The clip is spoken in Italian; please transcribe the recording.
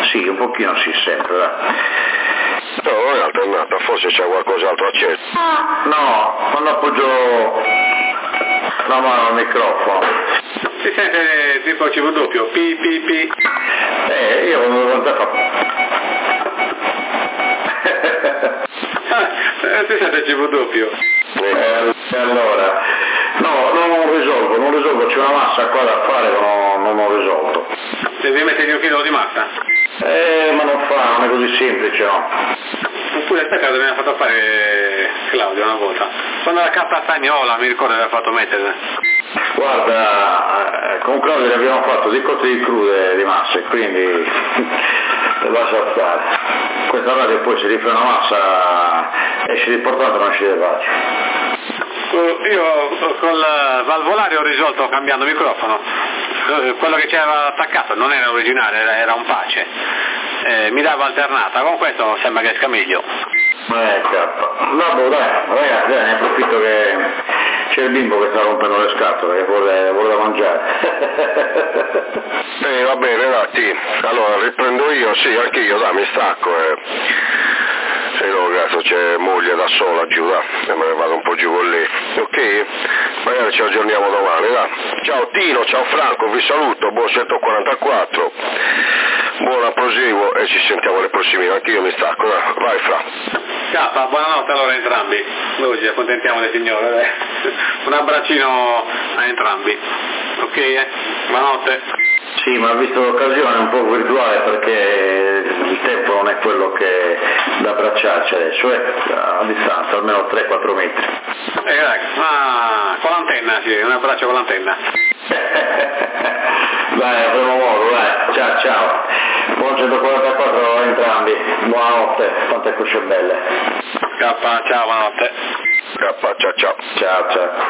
Sì, un pochino sì, sempre, dai. No, non è alternata, forse c'è qualcos'altro acceso. No, quando appoggio la mano al microfono. Si sente tipo CV, pi pi pi. Io non lo so. Si sente CV. Allora, no, non risolvo, c'è una massa qua da fare, non ho risolto. Devi mettergli un chilo di massa? Ma non è così semplice, no? Oppure aspetta, mi ha fatto fare Claudio una volta. Quando la cappa stagnola mi ricordo che aveva fatto mettere. Guarda, con Claudio ne abbiamo fatto di cotte di crude di masse, quindi lascia stare. Questa radio poi si rifà una massa, esce l'importante non esce le facce. Io col valvolare ho risolto cambiando microfono. Quello che c'era attaccato non era originale, era un pace. Mi dava alternata, con questo sembra che scamiglio. Vabbè, dai, ragazzi, ne approfitto che c'è il bimbo che sta rompendo le scatole, che voleva mangiare. Va bene, dai, allora riprendo io, sì, anche io, dai, mi stacco. Se no, caso c'è moglie da sola giù, dai, e me ne vado un po' giù con lei. Ok? Magari ci aggiorniamo domani, dai. Ciao Tino, ciao Franco, vi saluto, buon 144, buon proseguo e ci sentiamo alle prossime, anche io mi stacco, dai. Vai Fra. Ciao, buonanotte allora a entrambi, noi ci accontentiamo del Signore, dai. Un abbraccino a entrambi, ok? Buonanotte. Sì, ma visto l'occasione è un po' virtuale perché il tempo non è quello che da abbracciarci adesso, a distanza, almeno 3-4 metri. Dai, con l'antenna, sì, un abbraccio con l'antenna. Dai, avremo modo, dai, ciao. Buon 144 a entrambi, buonanotte, quante cosce belle. Ciao, buonanotte. Ciao. Ciao.